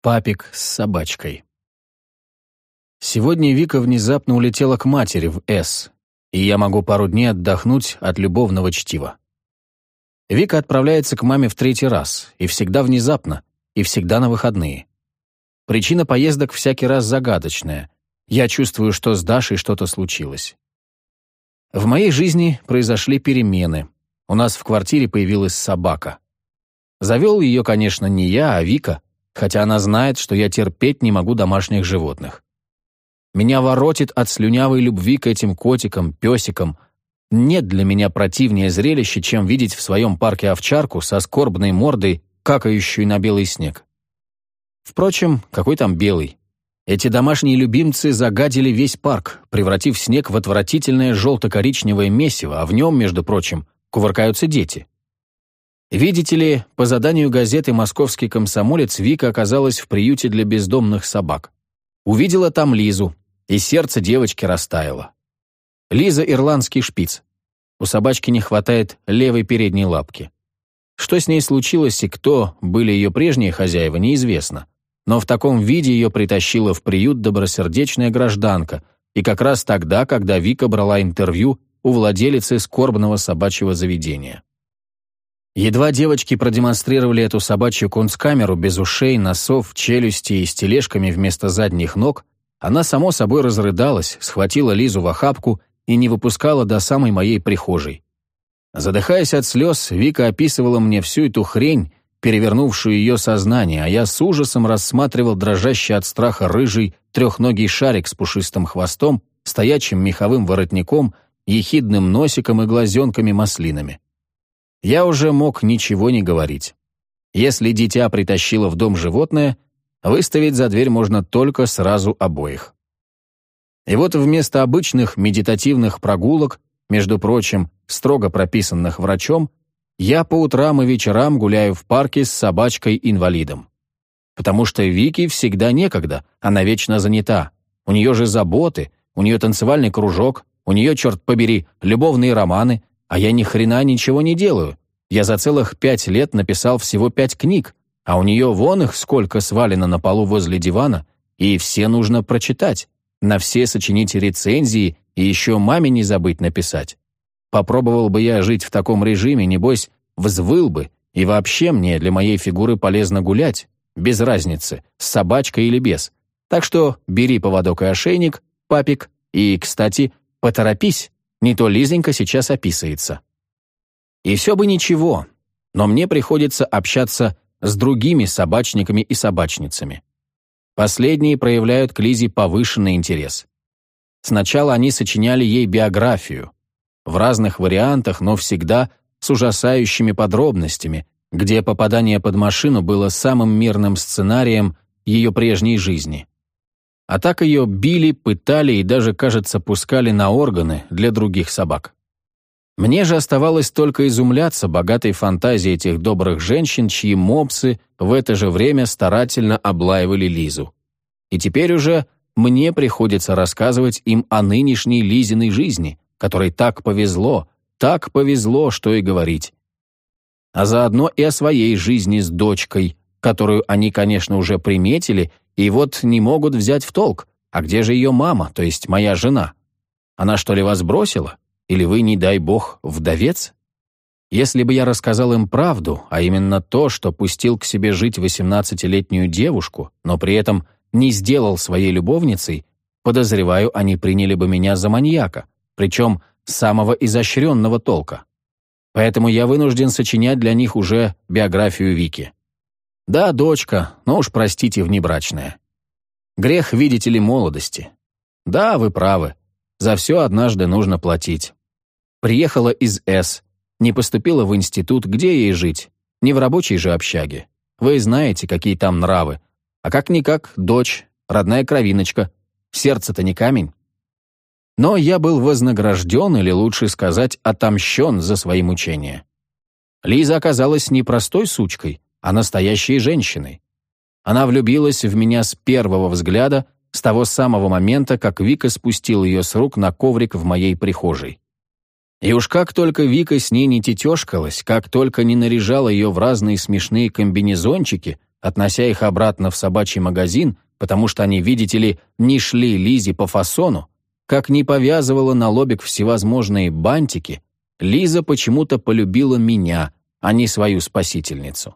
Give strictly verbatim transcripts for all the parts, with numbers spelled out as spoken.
Папик с собачкой. Сегодня Вика внезапно улетела к матери в С, и я могу пару дней отдохнуть от любовного чтива. Вика отправляется к маме в третий раз, и всегда внезапно, и всегда на выходные. Причина поездок всякий раз загадочная. Я чувствую, что с Дашей что-то случилось. В моей жизни произошли перемены. У нас в квартире появилась собака. Завел ее, конечно, не я, а Вика, хотя она знает, что я терпеть не могу домашних животных. Меня воротит от слюнявой любви к этим котикам, песикам. Нет для меня противнее зрелище, чем видеть в своем парке овчарку со скорбной мордой, какающую на белый снег. Впрочем, какой там белый? Эти домашние любимцы загадили весь парк, превратив снег в отвратительное желто-коричневое месиво, а в нем, между прочим, кувыркаются дети. Видите ли, по заданию газеты «Московский комсомолец» Вика оказалась в приюте для бездомных собак. Увидела там Лизу, и сердце девочки растаяло. Лиза — ирландский шпиц. У собачки не хватает левой передней лапки. Что с ней случилось и кто были ее прежние хозяева, неизвестно. Но в таком виде ее притащила в приют добросердечная гражданка, и как раз тогда, когда Вика брала интервью у владелицы скорбного собачьего заведения. Едва девочки продемонстрировали эту собачью кунсткамеру без ушей, носов, челюсти и с тележками вместо задних ног, она само собой разрыдалась, схватила Лизу в охапку и не выпускала до самой моей прихожей. Задыхаясь от слез, Вика описывала мне всю эту хрень, перевернувшую ее сознание, а я с ужасом рассматривал дрожащий от страха рыжий трехногий шарик с пушистым хвостом, стоячим меховым воротником, ехидным носиком и глазенками-маслинами. Я уже мог ничего не говорить. Если дитя притащило в дом животное, выставить за дверь можно только сразу обоих. И вот вместо обычных медитативных прогулок, между прочим, строго прописанных врачом, я по утрам и вечерам гуляю в парке с собачкой-инвалидом. Потому что Вике всегда некогда, она вечно занята. У нее же заботы, у нее танцевальный кружок, у нее, черт побери, любовные романы, а я ни хрена ничего не делаю. Я за целых пять лет написал всего пять книг, а у нее вон их сколько свалено на полу возле дивана, и все нужно прочитать, на все сочинить рецензии и еще маме не забыть написать. Попробовал бы я жить в таком режиме, небось, взвыл бы, и вообще мне для моей фигуры полезно гулять, без разницы, с собачкой или без. Так что бери поводок и ошейник, папик, и, кстати, поторопись, не то Лизонька сейчас описается. И все бы ничего, но мне приходится общаться с другими собачниками и собачницами. Последние проявляют к Лизе повышенный интерес. Сначала они сочиняли ей биографию, в разных вариантах, но всегда с ужасающими подробностями, где попадание под машину было самым мирным сценарием ее прежней жизни. А так ее били, пытали и даже, кажется, пускали на органы для других собак. Мне же оставалось только изумляться богатой фантазии этих добрых женщин, чьи мопсы в это же время старательно облаивали Лизу. И теперь уже мне приходится рассказывать им о нынешней Лизиной жизни, которой так повезло, так повезло, что и говорить. А заодно и о своей жизни с дочкой, которую они, конечно, уже приметили, и вот не могут взять в толк. А где же ее мама, то есть моя жена? Она что ли вас бросила? Или вы, не дай бог, вдовец? Если бы я рассказал им правду, а именно то, что пустил к себе жить восемнадцатилетнюю девушку, но при этом не сделал своей любовницей, подозреваю, они приняли бы меня за маньяка, причем самого изощренного толка. Поэтому я вынужден сочинять для них уже биографию Вики. Да, дочка, но уж простите, внебрачная. Грех, видите ли, молодости. Да, вы правы, за все однажды нужно платить. Приехала из С, не поступила в институт, где ей жить? Не в рабочей же общаге. Вы знаете, какие там нравы. А как-никак дочь, родная кровиночка. Сердце-то не камень. Но я был вознагражден, или лучше сказать, отомщен за свои мучения. Лиза оказалась не простой сучкой, а настоящей женщиной. Она влюбилась в меня с первого взгляда, с того самого момента, как Вика спустил ее с рук на коврик в моей прихожей. И уж как только Вика с ней не тетешкалась, как только не наряжала ее в разные смешные комбинезончики, относя их обратно в собачий магазин, потому что они, видите ли, не шли Лизе по фасону, как не повязывала на лобик всевозможные бантики, Лиза почему-то полюбила меня, а не свою спасительницу.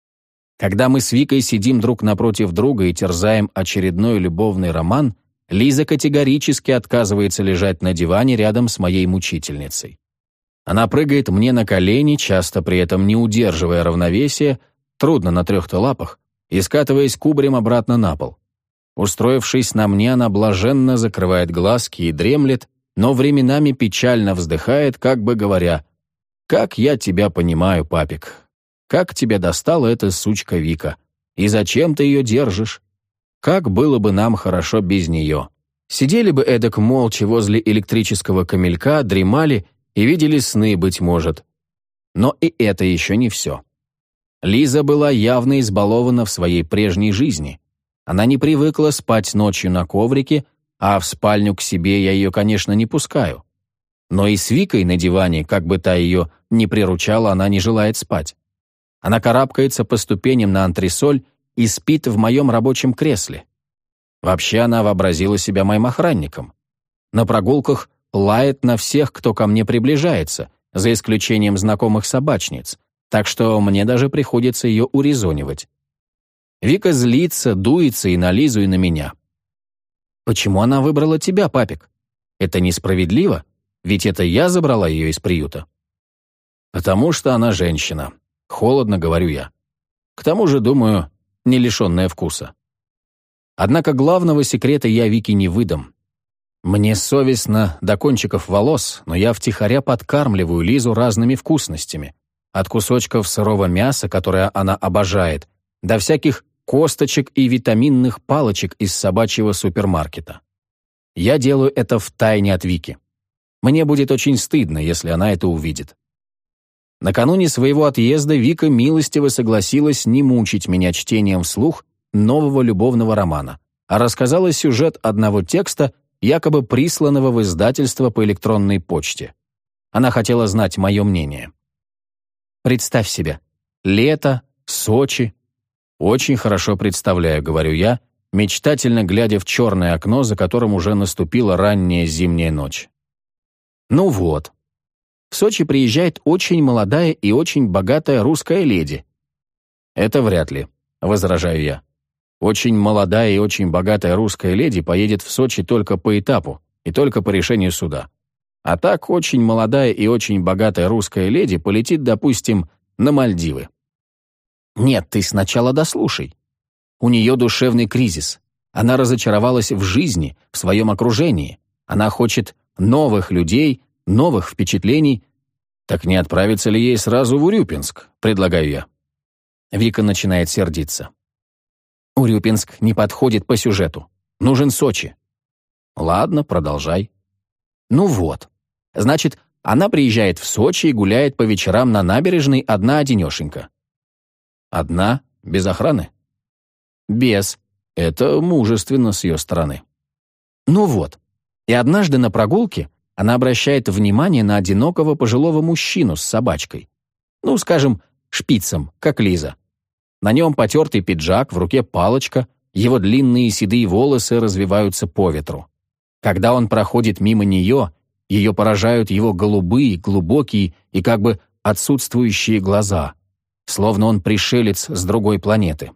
Когда мы с Викой сидим друг напротив друга и терзаем очередной любовный роман, Лиза категорически отказывается лежать на диване рядом с моей мучительницей. Она прыгает мне на колени, часто при этом не удерживая равновесия, трудно на трех-то лапах, и скатываясь кубарем обратно на пол. Устроившись на мне, она блаженно закрывает глазки и дремлет, но временами печально вздыхает, как бы говоря: «Как я тебя понимаю, папик. Как тебя достала эта сучка Вика? И зачем ты ее держишь? Как было бы нам хорошо без нее. Сидели бы эдак молча возле электрического камелька, дремали и видели сны, быть может». Но и это еще не все. Лиза была явно избалована в своей прежней жизни. Она не привыкла спать ночью на коврике, а в спальню к себе я ее, конечно, не пускаю. Но и с Викой на диване, как бы та ее не приручала, она не желает спать. Она карабкается по ступеням на антресоль и спит в моем рабочем кресле. Вообще она вообразила себя моим охранником. На прогулках лает на всех, кто ко мне приближается, за исключением знакомых собачниц, так что мне даже приходится ее урезонивать. Вика злится, дуется и на Лизу, и на меня. «Почему она выбрала тебя, папик? Это несправедливо, ведь это я забрала ее из приюта». «Потому что она женщина», — холодно говорю я. К тому же, думаю, не лишенная вкуса. Однако главного секрета я Вике не выдам. Мне совестно до кончиков волос, но я втихаря подкармливаю Лизу разными вкусностями. От кусочков сырого мяса, которое она обожает, до всяких косточек и витаминных палочек из собачьего супермаркета. Я делаю это втайне от Вики. Мне будет очень стыдно, если она это увидит. Накануне своего отъезда Вика милостиво согласилась не мучить меня чтением вслух нового любовного романа, а рассказала сюжет одного текста, якобы присланного в издательство по электронной почте. Она хотела знать мое мнение. Представь себе, лето, Сочи. Очень хорошо представляю, говорю я, мечтательно глядя в черное окно, за которым уже наступила ранняя зимняя ночь. Ну вот. В Сочи приезжает очень молодая и очень богатая русская леди. Это вряд ли, возражаю я. Очень молодая и очень богатая русская леди поедет в Сочи только по этапу и только по решению суда. А так очень молодая и очень богатая русская леди полетит, допустим, на Мальдивы. Нет, ты сначала дослушай. У нее душевный кризис. Она разочаровалась в жизни, в своем окружении. Она хочет новых людей, новых впечатлений. Так не отправиться ли ей сразу в Урюпинск, предлагаю я. Вика начинает сердиться. Урюпинск не подходит по сюжету. Нужен Сочи. Ладно, продолжай. Ну вот. Значит, она приезжает в Сочи и гуляет по вечерам на набережной одна-одинешенька. Одна, без охраны? Без. Это мужественно с ее стороны. Ну вот. И однажды на прогулке она обращает внимание на одинокого пожилого мужчину с собачкой. Ну, скажем, шпицем, как Лиза. На нем потертый пиджак, в руке палочка, его длинные седые волосы развиваются по ветру. Когда он проходит мимо нее, ее поражают его голубые, глубокие и как бы отсутствующие глаза, словно он пришелец с другой планеты.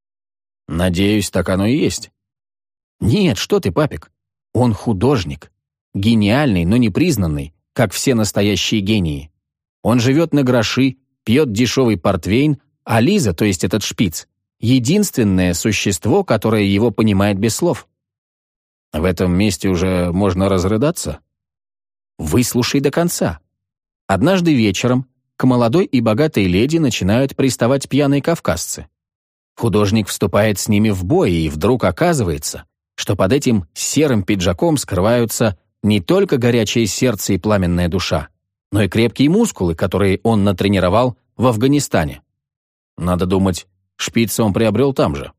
Надеюсь, так оно и есть. Нет, что ты, папик. Он художник. Гениальный, но не признанный, как все настоящие гении. Он живет на гроши, пьет дешевый портвейн, а Лиза, то есть этот шпиц, единственное существо, которое его понимает без слов. В этом месте уже можно разрыдаться? Выслушай до конца. Однажды вечером к молодой и богатой леди начинают приставать пьяные кавказцы. Художник вступает с ними в бой, и вдруг оказывается, что под этим серым пиджаком скрываются не только горячее сердце и пламенная душа, но и крепкие мускулы, которые он натренировал в Афганистане. Надо думать, шпица он приобрел там же.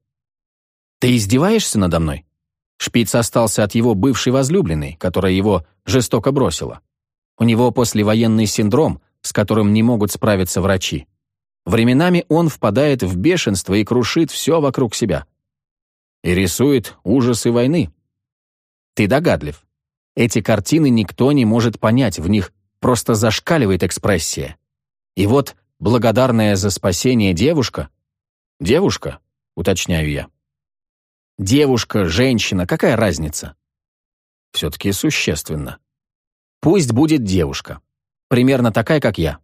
Ты издеваешься надо мной? Шпиц остался от его бывшей возлюбленной, которая его жестоко бросила. У него послевоенный синдром, с которым не могут справиться врачи. Временами он впадает в бешенство и крушит все вокруг себя. И рисует ужасы войны. Ты догадлив. Эти картины никто не может понять, в них просто зашкаливает экспрессия. И вот благодарная за спасение девушка... Девушка, уточняю я. Девушка, женщина, какая разница? Все-таки существенно. Пусть будет девушка. Примерно такая, как я.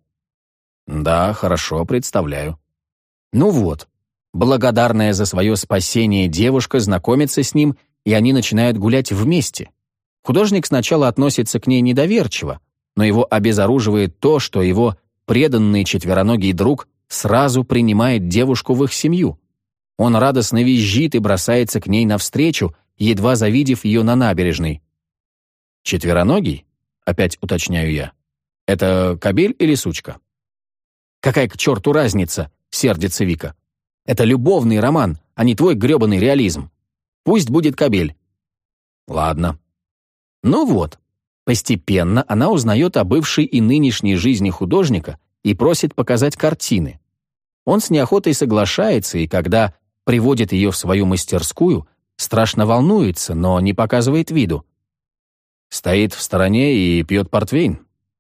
Да, хорошо, представляю. Ну вот, благодарная за свое спасение девушка знакомится с ним, и они начинают гулять вместе. Художник сначала относится к ней недоверчиво, но его обезоруживает то, что его преданный четвероногий друг сразу принимает девушку в их семью. Он радостно визжит и бросается к ней навстречу, едва завидев ее на набережной. «Четвероногий?» — опять уточняю я. «Это кобель или сучка?» «Какая к черту разница?» — сердится Вика. «Это любовный роман, а не твой гребаный реализм. Пусть будет кобель». «Ладно». Ну вот, постепенно она узнает о бывшей и нынешней жизни художника и просит показать картины. Он с неохотой соглашается, и когда приводит ее в свою мастерскую, страшно волнуется, но не показывает виду. Стоит в стороне и пьет портвейн.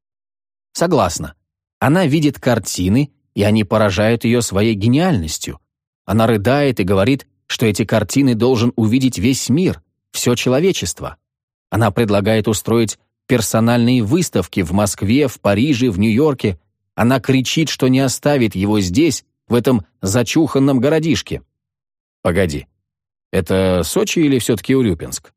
Согласна. Она видит картины, и они поражают ее своей гениальностью. Она рыдает и говорит, что эти картины должен увидеть весь мир, все человечество. Она предлагает устроить персональные выставки в Москве, в Париже, в Нью-Йорке. Она кричит, что не оставит его здесь, в этом зачуханном городишке. Погоди, это Сочи или все-таки Урюпинск?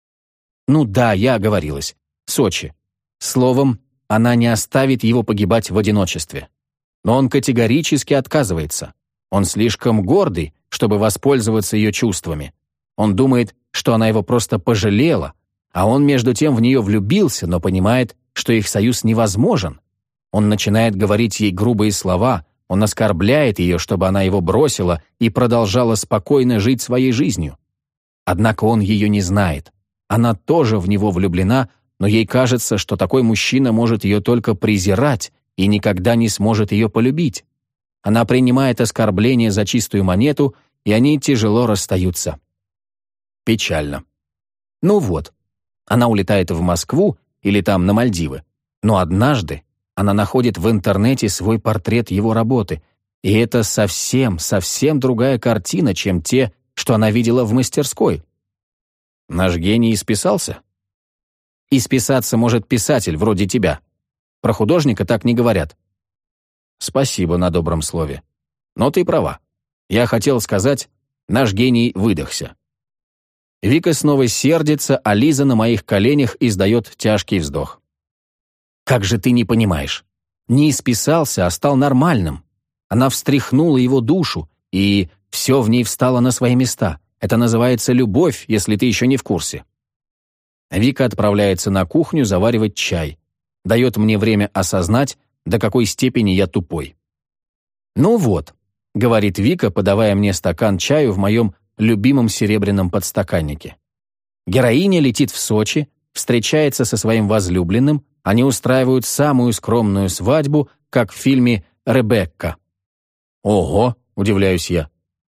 Ну да, я оговорилась. Сочи. Словом, она не оставит его погибать в одиночестве. Но он категорически отказывается. Он слишком гордый, чтобы воспользоваться ее чувствами. Он думает, что она его просто пожалела, а он между тем в нее влюбился, но понимает, что их союз невозможен. Он начинает говорить ей грубые слова, он оскорбляет ее, чтобы она его бросила и продолжала спокойно жить своей жизнью. Однако он ее не знает. Она тоже в него влюблена, но ей кажется, что такой мужчина может ее только презирать и никогда не сможет ее полюбить. Она принимает оскорбление за чистую монету, и они тяжело расстаются. Печально. Ну вот, она улетает в Москву или там на Мальдивы, но однажды она находит в интернете свой портрет его работы, и это совсем, совсем другая картина, чем те, что она видела в мастерской. Наш гений исписался? Исписаться может писатель, вроде тебя. Про художника так не говорят. Спасибо на добром слове. Но ты права. Я хотел сказать, наш гений выдохся. Вика снова сердится, а Лиза на моих коленях издает тяжкий вздох. «Как же ты не понимаешь? Не исписался, а стал нормальным. Она встряхнула его душу, и все в ней встало на свои места. Это называется любовь, если ты еще не в курсе». Вика отправляется на кухню заваривать чай. Дает мне время осознать, до какой степени я тупой. «Ну вот», — говорит Вика, подавая мне стакан чаю в моем любимом серебряном подстаканнике. Героиня летит в Сочи, встречается со своим возлюбленным, они устраивают самую скромную свадьбу, как в фильме «Ребекка». «Ого!» — удивляюсь я.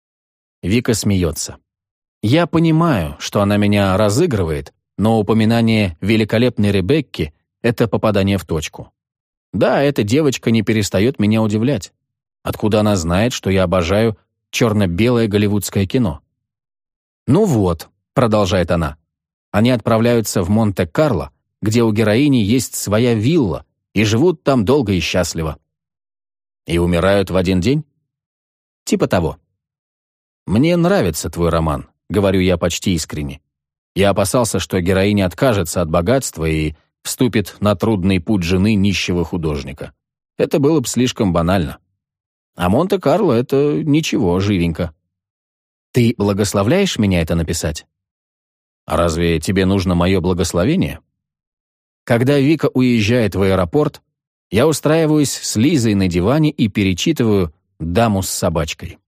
Вика смеется. Я понимаю, что она меня разыгрывает, но упоминание великолепной Ребекки — это попадание в точку. Да, эта девочка не перестает меня удивлять. Откуда она знает, что я обожаю черно-белое голливудское кино? «Ну вот», — продолжает она, — «они отправляются в Монте-Карло, где у героини есть своя вилла, и живут там долго и счастливо». «И умирают в один день?» «Типа того». «Мне нравится твой роман», — говорю я почти искренне. Я опасался, что героиня откажется от богатства и вступит на трудный путь жены нищего художника. Это было бы слишком банально. А Монте-Карло — это ничего, живенько. Ты благословляешь меня это написать? А разве тебе нужно мое благословение? Когда Вика уезжает в аэропорт, я устраиваюсь с Лизой на диване и перечитываю «Даму с собачкой».